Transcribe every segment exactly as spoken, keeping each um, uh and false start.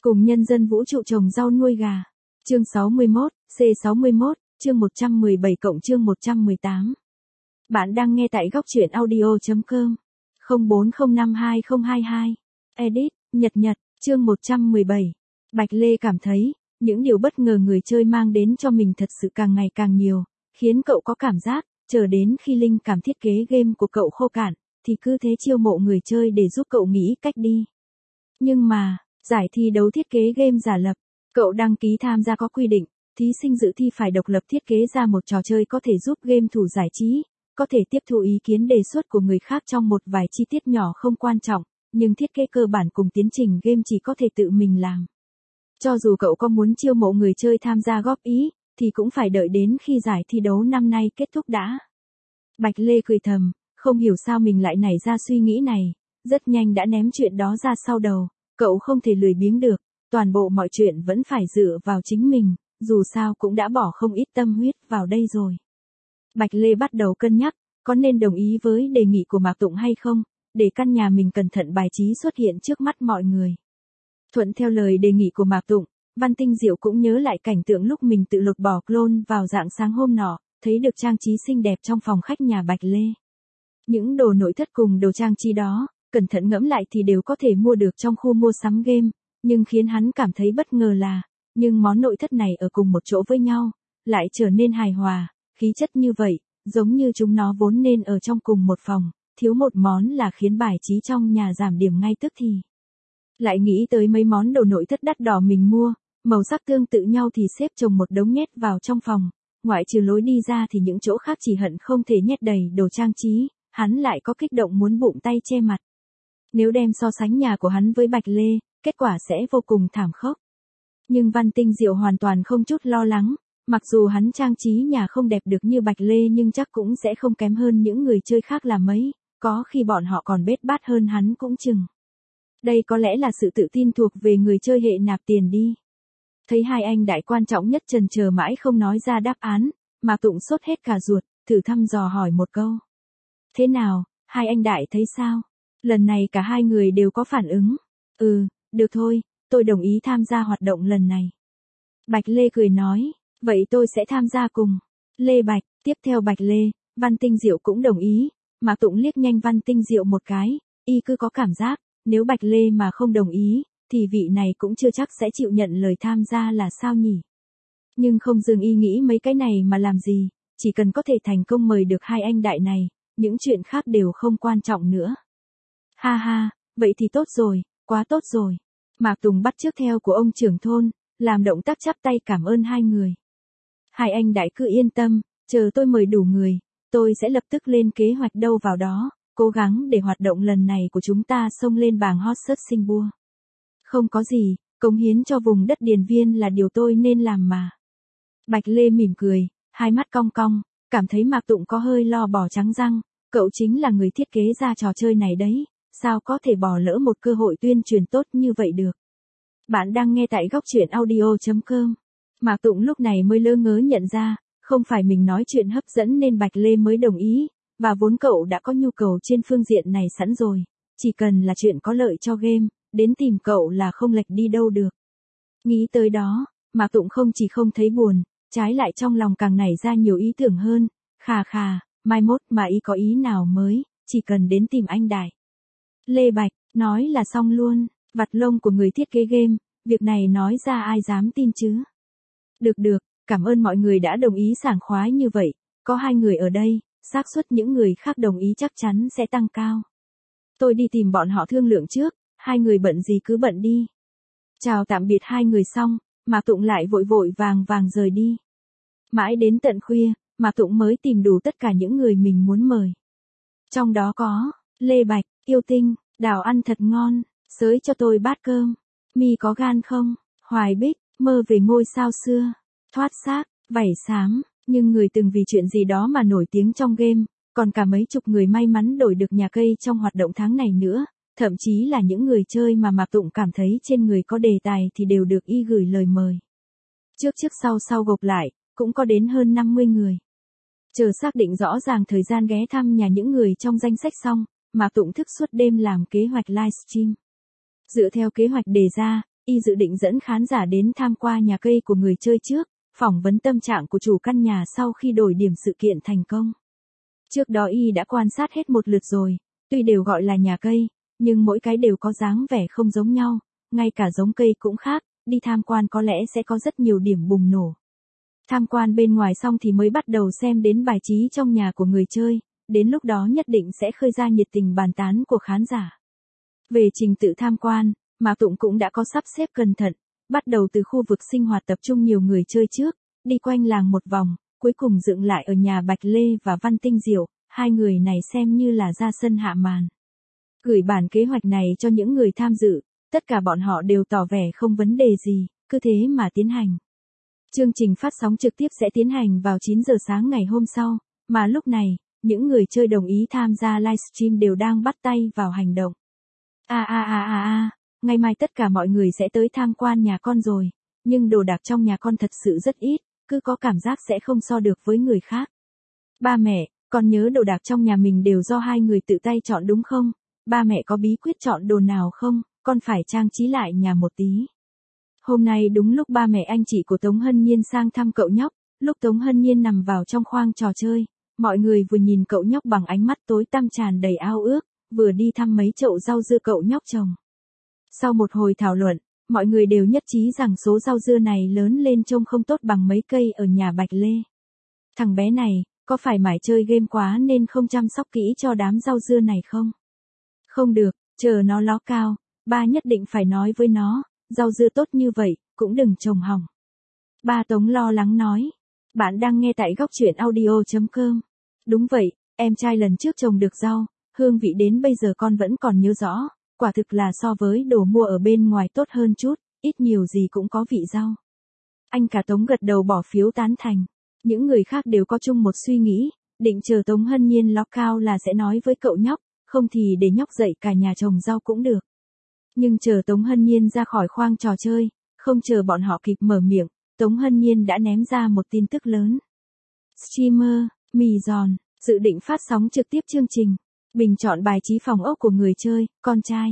Cùng nhân dân vũ trụ trồng rau nuôi gà. Chương sáu mươi mốt, C sáu mươi mốt, chương một trăm mười bảy cộng chương một trăm mười tám. Bạn đang nghe tại góc truyện audio.com. không bốn không năm hai không hai hai. Edit, Nhật Nhật, chương một trăm mười bảy. Bạch Lê cảm thấy, những điều bất ngờ người chơi mang đến cho mình thật sự càng ngày càng nhiều, khiến cậu có cảm giác, chờ đến khi linh cảm thiết kế game của cậu khô cạn, thì cứ thế chiêu mộ người chơi để giúp cậu nghĩ cách đi. Nhưng mà, giải thi đấu thiết kế game giả lập, cậu đăng ký tham gia có quy định, thí sinh dự thi phải độc lập thiết kế ra một trò chơi có thể giúp game thủ giải trí, có thể tiếp thu ý kiến đề xuất của người khác trong một vài chi tiết nhỏ không quan trọng, nhưng thiết kế cơ bản cùng tiến trình game chỉ có thể tự mình làm. Cho dù cậu có muốn chiêu mộ người chơi tham gia góp ý, thì cũng phải đợi đến khi giải thi đấu năm nay kết thúc đã. Bạch Lê cười thầm, không hiểu sao mình lại nảy ra suy nghĩ này, rất nhanh đã ném chuyện đó ra sau đầu, cậu không thể lười biếng được, toàn bộ mọi chuyện vẫn phải dựa vào chính mình, dù sao cũng đã bỏ không ít tâm huyết vào đây rồi. Bạch Lê bắt đầu cân nhắc, có nên đồng ý với đề nghị của Mạc Tụng hay không, để căn nhà mình cẩn thận bài trí xuất hiện trước mắt mọi người. Thuận theo lời đề nghị của Mạc Tụng, Văn Tinh Diệu cũng nhớ lại cảnh tượng lúc mình tự lột bỏ clone vào rạng sáng hôm nọ, thấy được trang trí xinh đẹp trong phòng khách nhà Bạch Lê. Những đồ nội thất cùng đồ trang trí đó, cẩn thận ngẫm lại thì đều có thể mua được trong khu mua sắm game, nhưng khiến hắn cảm thấy bất ngờ là, nhưng món nội thất này ở cùng một chỗ với nhau, lại trở nên hài hòa, khí chất như vậy, giống như chúng nó vốn nên ở trong cùng một phòng, thiếu một món là khiến bài trí trong nhà giảm điểm ngay tức thì. Lại nghĩ tới mấy món đồ nội thất đắt đỏ mình mua, màu sắc tương tự nhau thì xếp chồng một đống nhét vào trong phòng, ngoại trừ lối đi ra thì những chỗ khác chỉ hận không thể nhét đầy đồ trang trí, hắn lại có kích động muốn bụng tay che mặt. Nếu đem so sánh nhà của hắn với Bạch Lê, kết quả sẽ vô cùng thảm khốc. Nhưng Văn Tinh Diệu hoàn toàn không chút lo lắng, mặc dù hắn trang trí nhà không đẹp được như Bạch Lê nhưng chắc cũng sẽ không kém hơn những người chơi khác là mấy, có khi bọn họ còn bết bát hơn hắn cũng chừng. Đây có lẽ là sự tự tin thuộc về người chơi hệ nạp tiền đi. Thấy hai anh đại quan trọng nhất chần chờ mãi không nói ra đáp án, Mạc Tụng sốt hết cả ruột, thử thăm dò hỏi một câu. Thế nào, hai anh đại thấy sao? Lần này cả hai người đều có phản ứng. Ừ, được thôi, tôi đồng ý tham gia hoạt động lần này. Bạch Lê cười nói, vậy tôi sẽ tham gia cùng. Lê Bạch, tiếp theo Bạch Lê, Văn Tinh Diệu cũng đồng ý, Mạc Tụng liếc nhanh Văn Tinh Diệu một cái, y cứ có cảm giác, nếu Bạch Lê mà không đồng ý, thì vị này cũng chưa chắc sẽ chịu nhận lời tham gia là sao nhỉ. Nhưng không dừng y nghĩ mấy cái này mà làm gì, chỉ cần có thể thành công mời được hai anh đại này, những chuyện khác đều không quan trọng nữa. Ha ha, vậy thì tốt rồi, quá tốt rồi. Mạc Tùng bắt chước theo của ông trưởng thôn, làm động tác chắp tay cảm ơn hai người. Hai anh đại cứ yên tâm, chờ tôi mời đủ người, tôi sẽ lập tức lên kế hoạch đâu vào đó, cố gắng để hoạt động lần này của chúng ta xông lên bảng hot search Singapore. Không có gì, cống hiến cho vùng đất Điền Viên là điều tôi nên làm mà. Bạch Lê mỉm cười, hai mắt cong cong, cảm thấy Mạc Tụng có hơi lo bỏ trắng răng, cậu chính là người thiết kế ra trò chơi này đấy, sao có thể bỏ lỡ một cơ hội tuyên truyền tốt như vậy được. Bạn đang nghe tại góc truyện audio.com. Mạc Tụng lúc này mới lơ ngớ nhận ra, không phải mình nói chuyện hấp dẫn nên Bạch Lê mới đồng ý, và vốn cậu đã có nhu cầu trên phương diện này sẵn rồi, chỉ cần là chuyện có lợi cho game, đến tìm cậu là không lệch đi đâu được. Nghĩ tới đó, Mạc Tụng không chỉ không thấy buồn, trái lại trong lòng càng nảy ra nhiều ý tưởng hơn, khà khà, mai mốt mà ý có ý nào mới, chỉ cần đến tìm anh đại. Lê Bạch, nói là xong luôn, vặt lông của người thiết kế game, việc này nói ra ai dám tin chứ. Được được, cảm ơn mọi người đã đồng ý sảng khoái như vậy, có hai người ở đây, xác suất những người khác đồng ý chắc chắn sẽ tăng cao. Tôi đi tìm bọn họ thương lượng trước, hai người bận gì cứ bận đi. Chào tạm biệt hai người xong, Mạc Tụng lại vội vội vàng vàng rời đi. Mãi đến tận khuya, Mạc Tụng mới tìm đủ tất cả những người mình muốn mời. Trong đó có, Lê Bạch, Yêu Tinh, Đào ăn thật ngon, xới cho tôi bát cơm, Mi có gan không, Hoài Bích, mơ về ngôi sao xưa, Thoát xác, Vảy xám, nhưng người từng vì chuyện gì đó mà nổi tiếng trong game, còn cả mấy chục người may mắn đổi được nhà cây trong hoạt động tháng này nữa, thậm chí là những người chơi mà Mạc Tụng cảm thấy trên người có đề tài thì đều được y gửi lời mời. Trước trước sau sau gộp lại, cũng có đến hơn năm mươi người. Chờ xác định rõ ràng thời gian ghé thăm nhà những người trong danh sách xong, Mạc Tụng thức suốt đêm làm kế hoạch livestream. Dựa theo kế hoạch đề ra, y dự định dẫn khán giả đến tham qua nhà cây của người chơi trước, phỏng vấn tâm trạng của chủ căn nhà sau khi đổi điểm sự kiện thành công. Trước đó y đã quan sát hết một lượt rồi, tuy đều gọi là nhà cây, nhưng mỗi cái đều có dáng vẻ không giống nhau, ngay cả giống cây cũng khác, đi tham quan có lẽ sẽ có rất nhiều điểm bùng nổ. Tham quan bên ngoài xong thì mới bắt đầu xem đến bài trí trong nhà của người chơi, đến lúc đó nhất định sẽ khơi ra nhiệt tình bàn tán của khán giả. Về trình tự tham quan, Mạc Tụng cũng đã có sắp xếp cẩn thận, bắt đầu từ khu vực sinh hoạt tập trung nhiều người chơi trước, đi quanh làng một vòng, cuối cùng dựng lại ở nhà Bạch Lê và Văn Tinh Diệu, hai người này xem như là ra sân hạ màn. Gửi bản kế hoạch này cho những người tham dự, tất cả bọn họ đều tỏ vẻ không vấn đề gì, cứ thế mà tiến hành. Chương trình phát sóng trực tiếp sẽ tiến hành vào chín giờ sáng ngày hôm sau, mà lúc này, những người chơi đồng ý tham gia livestream đều đang bắt tay vào hành động. A a a a a, ngày mai tất cả mọi người sẽ tới tham quan nhà con rồi, nhưng đồ đạc trong nhà con thật sự rất ít, cứ có cảm giác sẽ không so được với người khác. Ba mẹ, con nhớ đồ đạc trong nhà mình đều do hai người tự tay chọn đúng không? Ba mẹ có bí quyết chọn đồ nào không? Con phải trang trí lại nhà một tí. Hôm nay đúng lúc ba mẹ anh chị của Tống Hân Nhiên sang thăm cậu nhóc, lúc Tống Hân Nhiên nằm vào trong khoang trò chơi, mọi người vừa nhìn cậu nhóc bằng ánh mắt tối tăm tràn đầy ao ước, vừa đi thăm mấy chậu rau dưa cậu nhóc trồng. Sau một hồi thảo luận, mọi người đều nhất trí rằng số rau dưa này lớn lên trông không tốt bằng mấy cây ở nhà Bạch Lê. Thằng bé này, có phải mải chơi game quá nên không chăm sóc kỹ cho đám rau dưa này không? Không được, chờ nó ló cao, ba nhất định phải nói với nó, rau dưa tốt như vậy, cũng đừng trồng hỏng. Ba Tống lo lắng nói. Bạn đang nghe tại góc truyện audio chấm com. Đúng vậy, em trai lần trước trồng được rau, hương vị đến bây giờ con vẫn còn nhớ rõ, quả thực là so với đồ mua ở bên ngoài tốt hơn chút, ít nhiều gì cũng có vị rau. Anh cả Tống gật đầu bỏ phiếu tán thành. Những người khác đều có chung một suy nghĩ, định chờ Tống Hân Nhiên ló cao là sẽ nói với cậu nhóc, không thì để nhóc dạy cả nhà trồng rau cũng được. Nhưng chờ Tống Hân Nhiên ra khỏi khoang trò chơi, không chờ bọn họ kịp mở miệng, Tống Hân Nhiên đã ném ra một tin tức lớn. Streamer, mì giòn, dự định phát sóng trực tiếp chương trình, bình chọn bài trí phòng ốc của người chơi, con trai.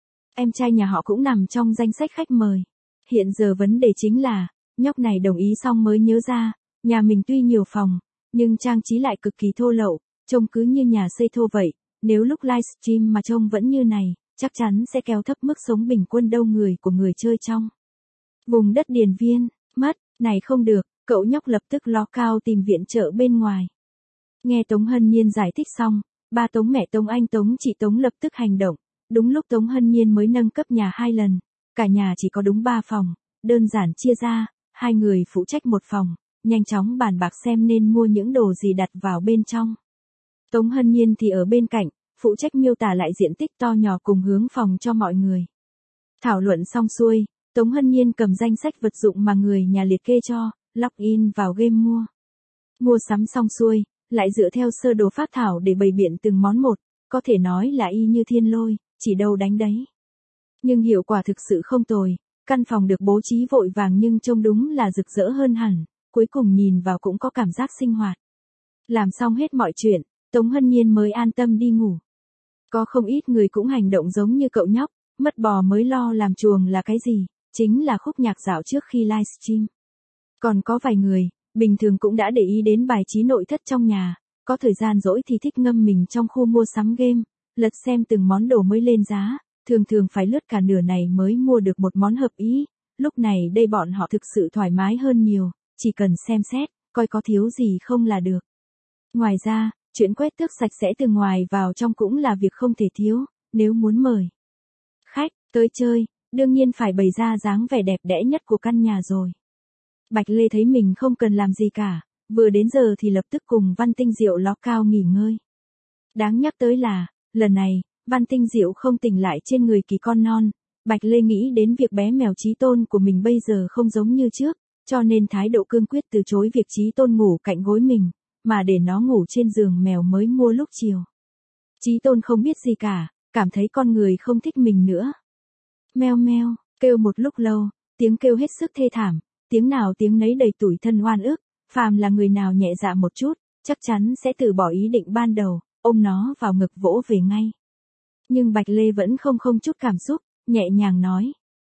Em trai nhà họ cũng nằm trong danh sách khách mời. Hiện giờ vấn đề chính là, nhóc này đồng ý xong mới nhớ ra, nhà mình tuy nhiều phòng, nhưng trang trí lại cực kỳ thô lậu, trông cứ như nhà xây thô vậy, nếu lúc livestream mà trông vẫn như này, chắc chắn sẽ kéo thấp mức sống bình quân đâu người của người chơi trong vùng đất Điền Viên, mất, này không được, cậu nhóc lập tức ló cao tìm viện trợ bên ngoài. Nghe Tống Hân Nhiên giải thích xong, ba Tống mẹ Tống anh Tống chị Tống lập tức hành động, đúng lúc Tống Hân Nhiên mới nâng cấp nhà hai lần, cả nhà chỉ có đúng ba phòng, đơn giản chia ra, hai người phụ trách một phòng, nhanh chóng bàn bạc xem nên mua những đồ gì đặt vào bên trong. Tống Hân Nhiên thì ở bên cạnh, phụ trách miêu tả lại diện tích to nhỏ cùng hướng phòng cho mọi người. Thảo luận xong xuôi, Tống Hân Nhiên cầm danh sách vật dụng mà người nhà liệt kê cho, login vào game mua. Mua sắm xong xuôi, lại dựa theo sơ đồ phác thảo để bày biện từng món một, có thể nói là y như thiên lôi, chỉ đâu đánh đấy. Nhưng hiệu quả thực sự không tồi, căn phòng được bố trí vội vàng nhưng trông đúng là rực rỡ hơn hẳn, cuối cùng nhìn vào cũng có cảm giác sinh hoạt. Làm xong hết mọi chuyện, Tống Hân Nhiên mới an tâm đi ngủ. Có không ít người cũng hành động giống như cậu nhóc, mất bò mới lo làm chuồng là cái gì, chính là khúc nhạc dạo trước khi livestream. Còn có vài người, bình thường cũng đã để ý đến bài trí nội thất trong nhà, có thời gian rỗi thì thích ngâm mình trong khu mua sắm game, lật xem từng món đồ mới lên giá, thường thường phải lướt cả nửa này mới mua được một món hợp ý, lúc này đây bọn họ thực sự thoải mái hơn nhiều, chỉ cần xem xét, coi có thiếu gì không là được. Ngoài ra, chuyện quét tước sạch sẽ từ ngoài vào trong cũng là việc không thể thiếu, nếu muốn mời khách tới chơi, đương nhiên phải bày ra dáng vẻ đẹp đẽ nhất của căn nhà rồi. Bạch Lê thấy mình không cần làm gì cả, vừa đến giờ thì lập tức cùng Văn Tinh Diệu ló cao nghỉ ngơi. Đáng nhắc tới là, lần này, Văn Tinh Diệu không tỉnh lại trên người kỳ con non, Bạch Lê nghĩ đến việc bé mèo Chí Tôn của mình bây giờ không giống như trước, cho nên thái độ cương quyết từ chối việc Chí Tôn ngủ cạnh gối mình, mà để nó ngủ trên giường mèo mới mua lúc chiều. Chí Tôn không biết gì cả, cảm thấy con người không thích mình nữa. Meo meo, kêu một lúc lâu, tiếng kêu hết sức thê thảm, tiếng nào tiếng nấy đầy tủi thân oan ức, phàm là người nào nhẹ dạ một chút, chắc chắn sẽ từ bỏ ý định ban đầu, ôm nó vào ngực vỗ về ngay. Nhưng Bạch Lê vẫn không không chút cảm xúc, nhẹ nhàng nói.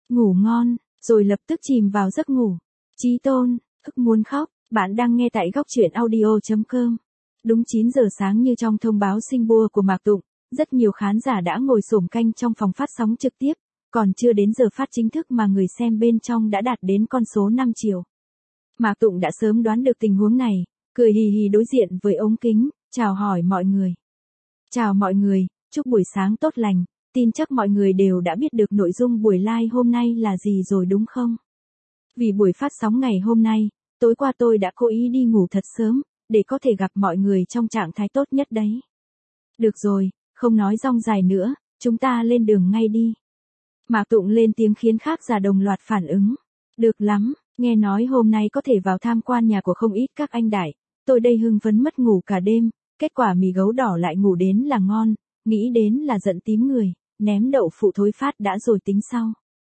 ngủ ngon, rồi lập tức chìm vào giấc ngủ. Chí Tôn, ức muốn khóc, bạn đang nghe tại góc truyện audio.com. Đúng chín giờ sáng như trong thông báo sinh bua của Mạc Tụng, rất nhiều khán giả đã ngồi xổm canh trong phòng phát sóng trực tiếp, còn chưa đến giờ phát chính thức mà người xem bên trong đã đạt đến con số năm triệu. Mạc Tụng đã sớm đoán được tình huống này, cười hì hì đối diện với ống kính, chào hỏi mọi người. Chào mọi người, chúc buổi sáng tốt lành, tin chắc mọi người đều đã biết được nội dung buổi live hôm nay là gì rồi đúng không? Vì buổi phát sóng ngày hôm nay, tối qua tôi đã cố ý đi ngủ thật sớm, để có thể gặp mọi người trong trạng thái tốt nhất đấy. Được rồi, không nói rong dài nữa, chúng ta lên đường ngay đi. Mạc Tụng lên tiếng khiến khác giả đồng loạt phản ứng. Được lắm, nghe nói hôm nay có thể vào tham quan nhà của không ít các anh đại, tôi đây hưng phấn mất ngủ cả đêm, kết quả mì gấu đỏ lại ngủ đến là ngon, nghĩ đến là giận tím người, ném đậu phụ thối phát đã rồi tính sau.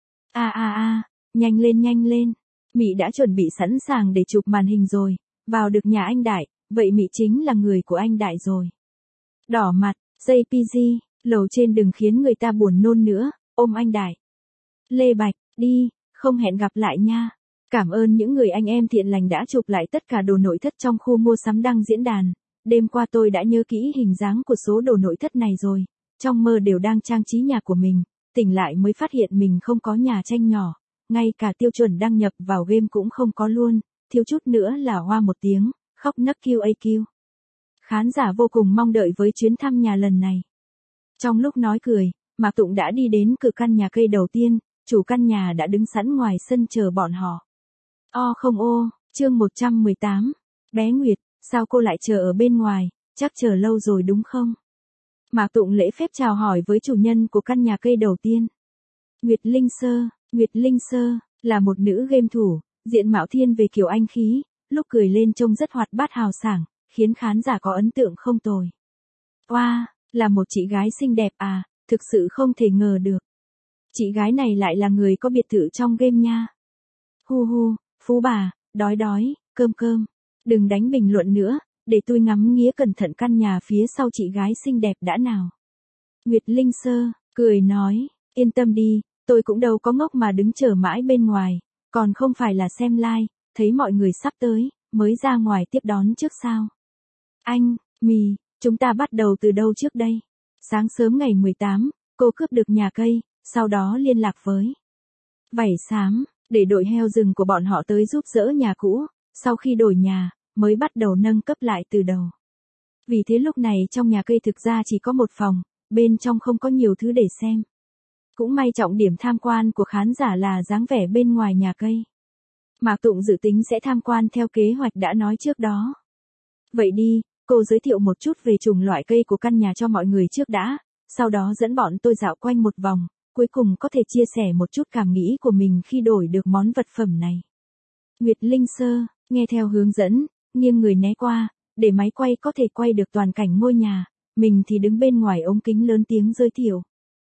A a a, nhanh lên nhanh lên, Mị đã chuẩn bị sẵn sàng để chụp màn hình rồi, vào được nhà anh đại, vậy Mị chính là người của anh đại rồi. Đỏ mặt, gi pê giê, lầu trên đừng khiến người ta buồn nôn nữa, ôm anh đại. Lê Bạch, đi, không hẹn gặp lại nha. Cảm ơn những người anh em thiện lành đã chụp lại tất cả đồ nội thất trong khu mua sắm đăng diễn đàn. Đêm qua tôi đã nhớ kỹ hình dáng của số đồ nội thất này rồi, trong mơ đều đang trang trí nhà của mình, tỉnh lại mới phát hiện mình không có nhà tranh nhỏ, ngay cả tiêu chuẩn đăng nhập vào game cũng không có luôn, thiếu chút nữa là hoa một tiếng, khóc nấc quy a quy. Khán giả vô cùng mong đợi với chuyến thăm nhà lần này. Trong lúc nói cười, Mạc Tụng đã đi đến cửa căn nhà cây đầu tiên, chủ căn nhà đã đứng sẵn ngoài sân chờ bọn họ. O không ô, chương một trăm mười tám, bé Nguyệt, sao cô lại chờ ở bên ngoài, chắc chờ lâu rồi đúng không? Mạc Tụng lễ phép chào hỏi với chủ nhân của căn nhà cây đầu tiên. Nguyệt Linh Sơ, Nguyệt Linh Sơ, là một nữ game thủ, diện mạo thiên về kiểu anh khí, lúc cười lên trông rất hoạt bát hào sảng, khiến khán giả có ấn tượng không tồi. Oa, wow, là một chị gái xinh đẹp à, thực sự không thể ngờ được. Chị gái này lại là người có biệt thự trong game nha. Hu hu, phú bà, đói đói, cơm cơm. Đừng đánh bình luận nữa, để tôi ngắm nghía cẩn thận căn nhà phía sau chị gái xinh đẹp đã nào. Nguyệt Linh Sơ, cười nói, yên tâm đi, tôi cũng đâu có ngốc mà đứng chờ mãi bên ngoài, còn không phải là xem live, thấy mọi người sắp tới, mới ra ngoài tiếp đón trước sao. Anh, Mì, chúng ta bắt đầu từ đâu trước đây? Sáng sớm ngày mười tám, cô cướp được nhà cây, sau đó liên lạc với Vảy Xám, để đội heo rừng của bọn họ tới giúp dỡ nhà cũ, sau khi đổi nhà, mới bắt đầu nâng cấp lại từ đầu. Vì thế lúc này trong nhà cây thực ra chỉ có một phòng, bên trong không có nhiều thứ để xem. Cũng may trọng điểm tham quan của khán giả là dáng vẻ bên ngoài nhà cây. Mạc Tụng dự tính sẽ tham quan theo kế hoạch đã nói trước đó. Vậy đi, cô giới thiệu một chút về chủng loại cây của căn nhà cho mọi người trước đã, sau đó dẫn bọn tôi dạo quanh một vòng, cuối cùng có thể chia sẻ một chút cảm nghĩ của mình khi đổi được món vật phẩm này. Nguyệt Linh Sơ, nghe theo hướng dẫn, nghiêng người né qua, để máy quay có thể quay được toàn cảnh ngôi nhà, mình thì đứng bên ngoài ống kính lớn tiếng giới thiệu.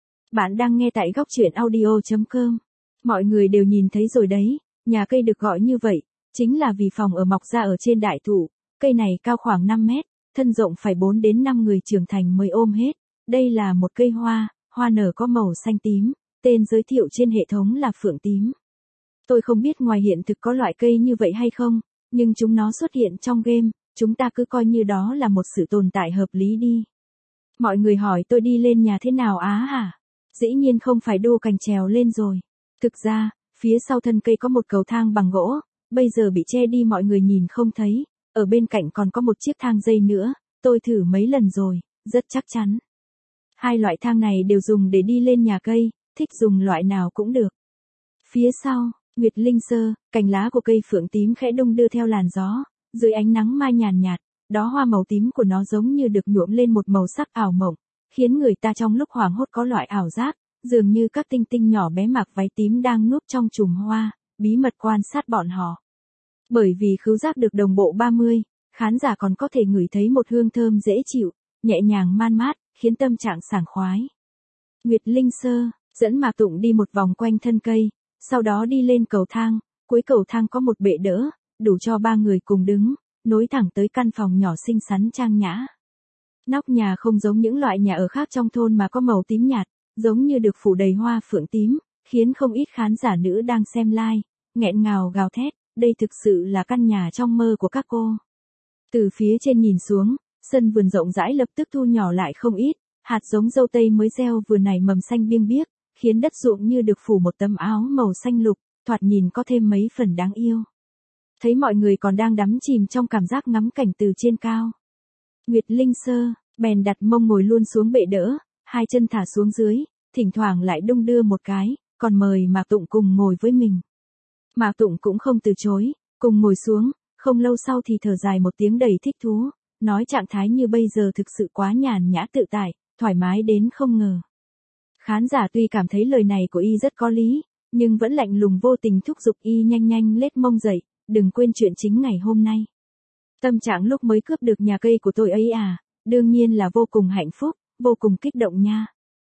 Bạn đang nghe tại góc truyện audio.com. Mọi người đều nhìn thấy rồi đấy, nhà cây được gọi như vậy, chính là vì phòng ở mọc ra ở trên đại thụ, cây này cao khoảng năm mét, thân rộng phải bốn đến năm người trưởng thành mới ôm hết. Đây là một cây hoa, hoa nở có màu xanh tím, tên giới thiệu trên hệ thống là phượng tím. Tôi không biết ngoài hiện thực có loại cây như vậy hay không, nhưng chúng nó xuất hiện trong game, chúng ta cứ coi như đó là một sự tồn tại hợp lý đi. Mọi người hỏi tôi đi lên nhà thế nào á hả? Dĩ nhiên không phải đu cành trèo lên rồi. Thực ra, phía sau thân cây có một cầu thang bằng gỗ, bây giờ bị che đi mọi người nhìn không thấy, ở bên cạnh còn có một chiếc thang dây nữa, tôi thử mấy lần rồi, rất chắc chắn. Hai loại thang này đều dùng để đi lên nhà cây, thích dùng loại nào cũng được. Phía sau, Nguyệt Linh Sơ, cành lá của cây phượng tím khẽ đung đưa theo làn gió, dưới ánh nắng mai nhàn nhạt, đó hoa màu tím của nó giống như được nhuộm lên một màu sắc ảo mộng, khiến người ta trong lúc hoảng hốt có loại ảo giác, dường như các tinh tinh nhỏ bé mặc váy tím đang núp trong chùm hoa, bí mật quan sát bọn họ. Bởi vì khứu giác được đồng bộ ba mươi, khán giả còn có thể ngửi thấy một hương thơm dễ chịu, nhẹ nhàng man mát, khiến tâm trạng sảng khoái. Nguyệt Linh Sơ, dẫn Mạc Tụng đi một vòng quanh thân cây, sau đó đi lên cầu thang, cuối cầu thang có một bệ đỡ, đủ cho ba người cùng đứng, nối thẳng tới căn phòng nhỏ xinh xắn trang nhã. Nóc nhà không giống những loại nhà ở khác trong thôn mà có màu tím nhạt, giống như được phủ đầy hoa phượng tím, khiến không ít khán giả nữ đang xem live, nghẹn ngào gào thét, đây thực sự là căn nhà trong mơ của các cô. Từ phía trên nhìn xuống, sân vườn rộng rãi lập tức thu nhỏ lại không ít, hạt giống dâu tây mới gieo vừa nảy mầm xanh biêng biếc, khiến đất ruộng như được phủ một tấm áo màu xanh lục, thoạt nhìn có thêm mấy phần đáng yêu. Thấy mọi người còn đang đắm chìm trong cảm giác ngắm cảnh từ trên cao. Nguyệt Linh Sơ, bèn đặt mông ngồi luôn xuống bệ đỡ, hai chân thả xuống dưới, thỉnh thoảng lại đung đưa một cái, còn mời Mạc Tụng cùng ngồi với mình. Mạc Tụng cũng không từ chối, cùng ngồi xuống, không lâu sau thì thở dài một tiếng đầy thích thú, nói trạng thái như bây giờ thực sự quá nhàn nhã tự tại, thoải mái đến không ngờ. Khán giả tuy cảm thấy lời này của y rất có lý, nhưng vẫn lạnh lùng vô tình thúc giục y nhanh nhanh lết mông dậy, đừng quên chuyện chính ngày hôm nay. Tâm trạng lúc mới cướp được nhà cây của tôi ấy à, đương nhiên là vô cùng hạnh phúc, vô cùng kích động nha.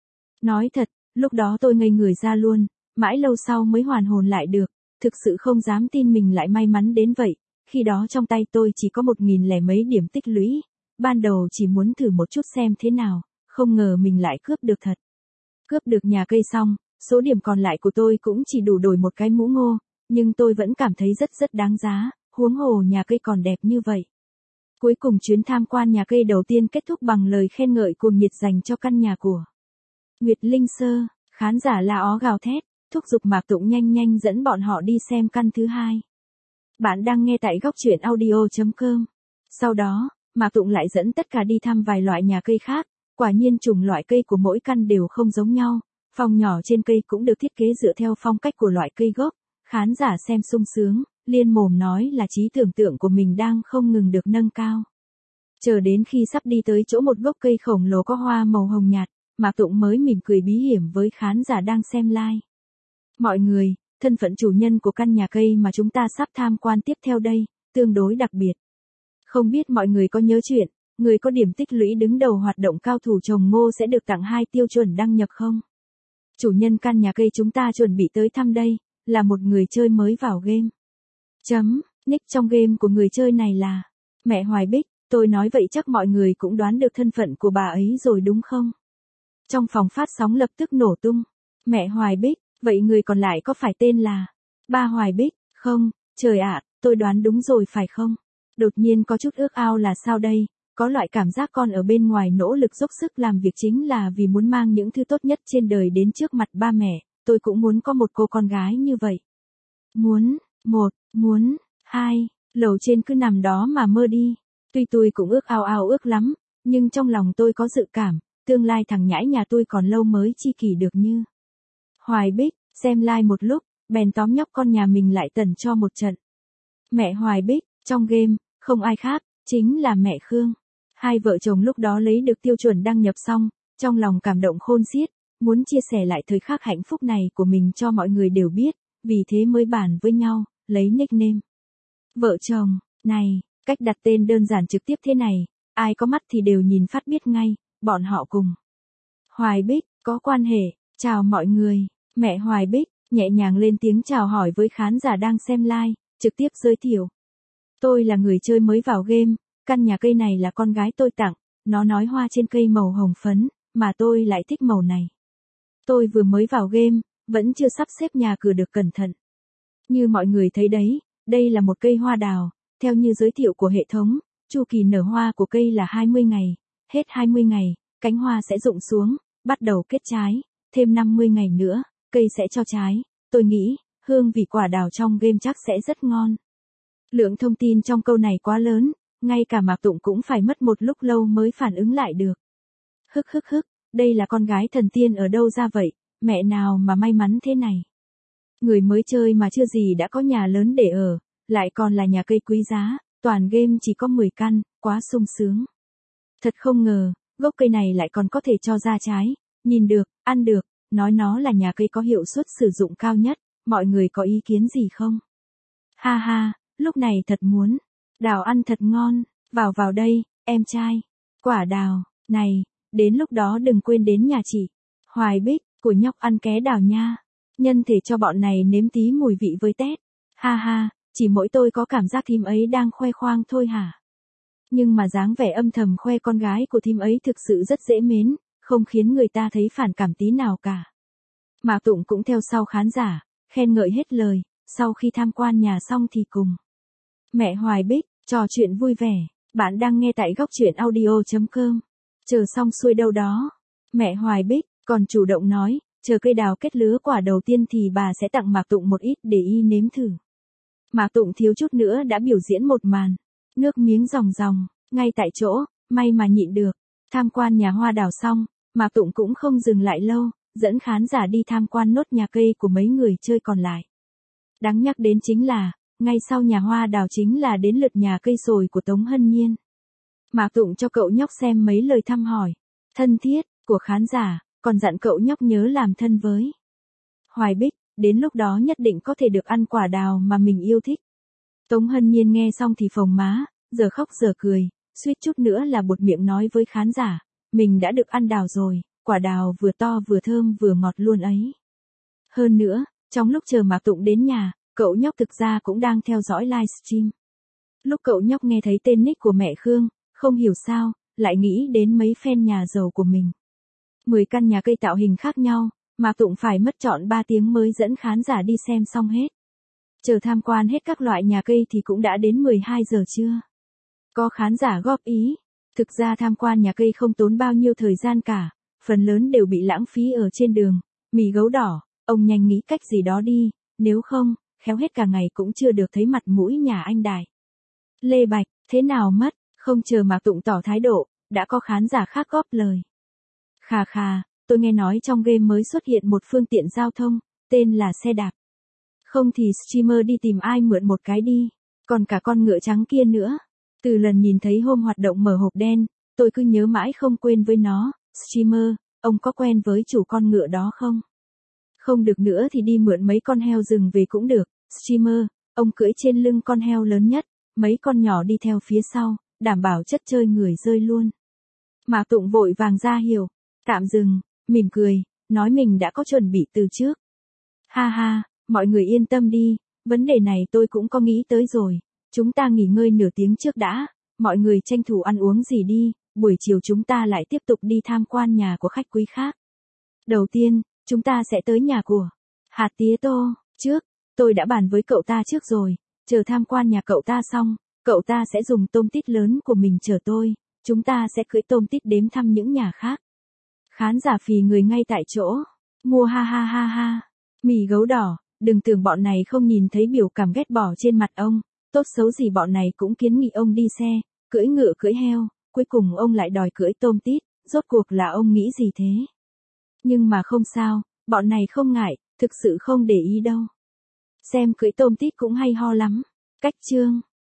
Nói thật, lúc đó tôi ngây người ra luôn, mãi lâu sau mới hoàn hồn lại được, thực sự không dám tin mình lại may mắn đến vậy, khi đó trong tay tôi chỉ có một nghìn lẻ mấy điểm tích lũy, ban đầu chỉ muốn thử một chút xem thế nào, không ngờ mình lại cướp được thật. Cướp được nhà cây xong, số điểm còn lại của tôi cũng chỉ đủ đổi một cái mũ ngô, nhưng tôi vẫn cảm thấy rất rất đáng giá, huống hồ nhà cây còn đẹp như vậy. Cuối cùng chuyến tham quan nhà cây đầu tiên kết thúc bằng lời khen ngợi cuồng nhiệt dành cho căn nhà của Nguyệt Linh Sơ, khán giả la ó gào thét, thúc giục Mạc Tụng nhanh nhanh dẫn bọn họ đi xem căn thứ hai. Bạn đang nghe tại góc truyện audio chấm com. Sau đó, Mạc Tụng lại dẫn tất cả đi thăm vài loại nhà cây khác, quả nhiên chủng loại cây của mỗi căn đều không giống nhau, phòng nhỏ trên cây cũng được thiết kế dựa theo phong cách của loại cây gốc, khán giả xem sung sướng, liên mồm nói là trí tưởng tượng của mình đang không ngừng được nâng cao. Chờ đến khi sắp đi tới chỗ một gốc cây khổng lồ có hoa màu hồng nhạt, Mạc Tụng mới mỉm cười bí hiểm với khán giả đang xem live. Mọi người, thân phận chủ nhân của căn nhà cây mà chúng ta sắp tham quan tiếp theo đây, tương đối đặc biệt. Không biết mọi người có nhớ chuyện, người có điểm tích lũy đứng đầu hoạt động cao thủ trồng ngô sẽ được tặng hai tiêu chuẩn đăng nhập không? Chủ nhân căn nhà cây chúng ta chuẩn bị tới thăm đây, là một người chơi mới vào game. Chấm, nick trong game của người chơi này là Mẹ Hoài Bích, tôi nói vậy chắc mọi người cũng đoán được thân phận của bà ấy rồi đúng không? Trong phòng phát sóng lập tức nổ tung. Mẹ Hoài Bích, vậy người còn lại có phải tên là Ba Hoài Bích, không? Trời ạ, tôi đoán đúng rồi phải không? Đột nhiên có chút ước ao là sao đây? Có loại cảm giác con ở bên ngoài nỗ lực dốc sức làm việc chính là vì muốn mang những thứ tốt nhất trên đời đến trước mặt ba mẹ, tôi cũng muốn có một cô con gái như vậy. Muốn, một, muốn, hai, lầu trên cứ nằm đó mà mơ đi. Tuy tôi cũng ước ao ao ước lắm, nhưng trong lòng tôi có dự cảm, tương lai thằng nhãi nhà tôi còn lâu mới chi kỷ được như. Hoài Bích, xem like một lúc, bèn tóm nhóc con nhà mình lại tẩn cho một trận. Mẹ Hoài Bích, trong game, không ai khác, chính là mẹ Khương. Hai vợ chồng lúc đó lấy được tiêu chuẩn đăng nhập xong, trong lòng cảm động khôn xiết, muốn chia sẻ lại thời khắc hạnh phúc này của mình cho mọi người đều biết, vì thế mới bàn với nhau, lấy nickname. Vợ chồng, này, cách đặt tên đơn giản trực tiếp thế này, ai có mắt thì đều nhìn phát biết ngay, bọn họ cùng. Hoài Bích, có quan hệ, chào mọi người, mẹ Hoài Bích, nhẹ nhàng lên tiếng chào hỏi với khán giả đang xem live, trực tiếp giới thiệu. Tôi là người chơi mới vào game, căn nhà cây này là con gái tôi tặng, nó nói hoa trên cây màu hồng phấn, mà tôi lại thích màu này. Tôi vừa mới vào game, vẫn chưa sắp xếp nhà cửa được cẩn thận. Như mọi người thấy đấy, đây là một cây hoa đào, theo như giới thiệu của hệ thống, chu kỳ nở hoa của cây là hai mươi ngày, hết hai mươi ngày, cánh hoa sẽ rụng xuống, bắt đầu kết trái, thêm năm mươi ngày nữa, cây sẽ cho trái, tôi nghĩ, hương vị quả đào trong game chắc sẽ rất ngon. Lượng thông tin trong câu này quá lớn, ngay cả Mạc Tụng cũng phải mất một lúc lâu mới phản ứng lại được. Hức hức hức, đây là con gái thần tiên ở đâu ra vậy, mẹ nào mà may mắn thế này. Người mới chơi mà chưa gì đã có nhà lớn để ở, lại còn là nhà cây quý giá, toàn game chỉ có mười căn, quá sung sướng. Thật không ngờ, gốc cây này lại còn có thể cho ra trái, nhìn được, ăn được, nói nó là nhà cây có hiệu suất sử dụng cao nhất, mọi người có ý kiến gì không? Ha ha, lúc này thật muốn, đào ăn thật ngon, vào vào đây, em trai, quả đào, này, đến lúc đó đừng quên đến nhà chị, Hoài Bích, của nhóc ăn ké đào nha, nhân thể cho bọn này nếm tí mùi vị với tét, ha ha, chỉ mỗi tôi có cảm giác thím ấy đang khoe khoang thôi hả? Nhưng mà dáng vẻ âm thầm khoe con gái của thím ấy thực sự rất dễ mến, không khiến người ta thấy phản cảm tí nào cả. Mạc Tụng cũng theo sau khán giả, khen ngợi hết lời, sau khi tham quan nhà xong thì cùng mẹ Hoài Bích trò chuyện vui vẻ. Bạn đang nghe tại góc truyện audio chấm com. Chờ xong xuôi đâu đó, mẹ Hoài Bích còn chủ động nói, chờ cây đào kết lứa quả đầu tiên thì bà sẽ tặng Mạc Tụng một ít để y nếm thử. Mạc Tụng thiếu chút nữa đã biểu diễn một màn, nước miếng ròng ròng, ngay tại chỗ, may mà nhịn được. Tham quan nhà hoa đào xong, Mạc Tụng cũng không dừng lại lâu, dẫn khán giả đi tham quan nốt nhà cây của mấy người chơi còn lại. Đáng nhắc đến chính là, ngay sau nhà hoa đào chính là đến lượt nhà cây sồi của Tống Hân Nhiên. Mạc Tụng cho cậu nhóc xem mấy lời thăm hỏi thân thiết của khán giả, còn dặn cậu nhóc nhớ làm thân với Hoài Bích, đến lúc đó nhất định có thể được ăn quả đào mà mình yêu thích. Tống Hân Nhiên nghe xong thì phồng má, giờ khóc giờ cười, suýt chút nữa là buột miệng nói với khán giả, mình đã được ăn đào rồi, quả đào vừa to vừa thơm vừa ngọt luôn ấy. Hơn nữa, trong lúc chờ Mạc Tụng đến nhà, cậu nhóc thực ra cũng đang theo dõi livestream. Lúc cậu nhóc nghe thấy tên nick của mẹ Khương, không hiểu sao, lại nghĩ đến mấy fan nhà giàu của mình. mười căn nhà cây tạo hình khác nhau, Mạc Tụng phải mất trọn ba tiếng mới dẫn khán giả đi xem xong hết. Chờ tham quan hết các loại nhà cây thì cũng đã đến mười hai giờ trưa. Có khán giả góp ý, thực ra tham quan nhà cây không tốn bao nhiêu thời gian cả, phần lớn đều bị lãng phí ở trên đường. Mì gấu đỏ, ông nhanh nghĩ cách gì đó đi, nếu không, khéo hết cả ngày cũng chưa được thấy mặt mũi nhà anh Đại. Lê Bạch, thế nào mất, không chờ Mạc Tụng tỏ thái độ, đã có khán giả khác góp lời. Khà khà, tôi nghe nói trong game mới xuất hiện một phương tiện giao thông, tên là xe đạp. Không thì streamer đi tìm ai mượn một cái đi, còn cả con ngựa trắng kia nữa. Từ lần nhìn thấy hôm hoạt động mở hộp đen, tôi cứ nhớ mãi không quên với nó. Streamer, ông có quen với chủ con ngựa đó không? Không được nữa thì đi mượn mấy con heo rừng về cũng được. Streamer, ông cưỡi trên lưng con heo lớn nhất, mấy con nhỏ đi theo phía sau, đảm bảo chất chơi người rơi luôn. Mạc Tụng vội vàng ra hiểu, tạm dừng, mỉm cười, nói mình đã có chuẩn bị từ trước. Ha ha, mọi người yên tâm đi, vấn đề này tôi cũng có nghĩ tới rồi. Chúng ta nghỉ ngơi nửa tiếng trước đã, mọi người tranh thủ ăn uống gì đi, buổi chiều chúng ta lại tiếp tục đi tham quan nhà của khách quý khác. Đầu tiên, chúng ta sẽ tới nhà của Hạt Tía Tô, trước, tôi đã bàn với cậu ta trước rồi, chờ tham quan nhà cậu ta xong, cậu ta sẽ dùng tôm tít lớn của mình chở tôi, chúng ta sẽ cưỡi tôm tít đếm thăm những nhà khác. Khán giả phì người ngay tại chỗ, mua ha ha ha ha, mì gấu đỏ, đừng tưởng bọn này không nhìn thấy biểu cảm ghét bỏ trên mặt ông, tốt xấu gì bọn này cũng kiến nghị ông đi xe, cưỡi ngựa cưỡi heo, cuối cùng ông lại đòi cưỡi tôm tít, rốt cuộc là ông nghĩ gì thế? Nhưng mà không sao, bọn này không ngại, thực sự không để ý đâu. Xem cưỡi tôm tít cũng hay ho lắm. Cách chương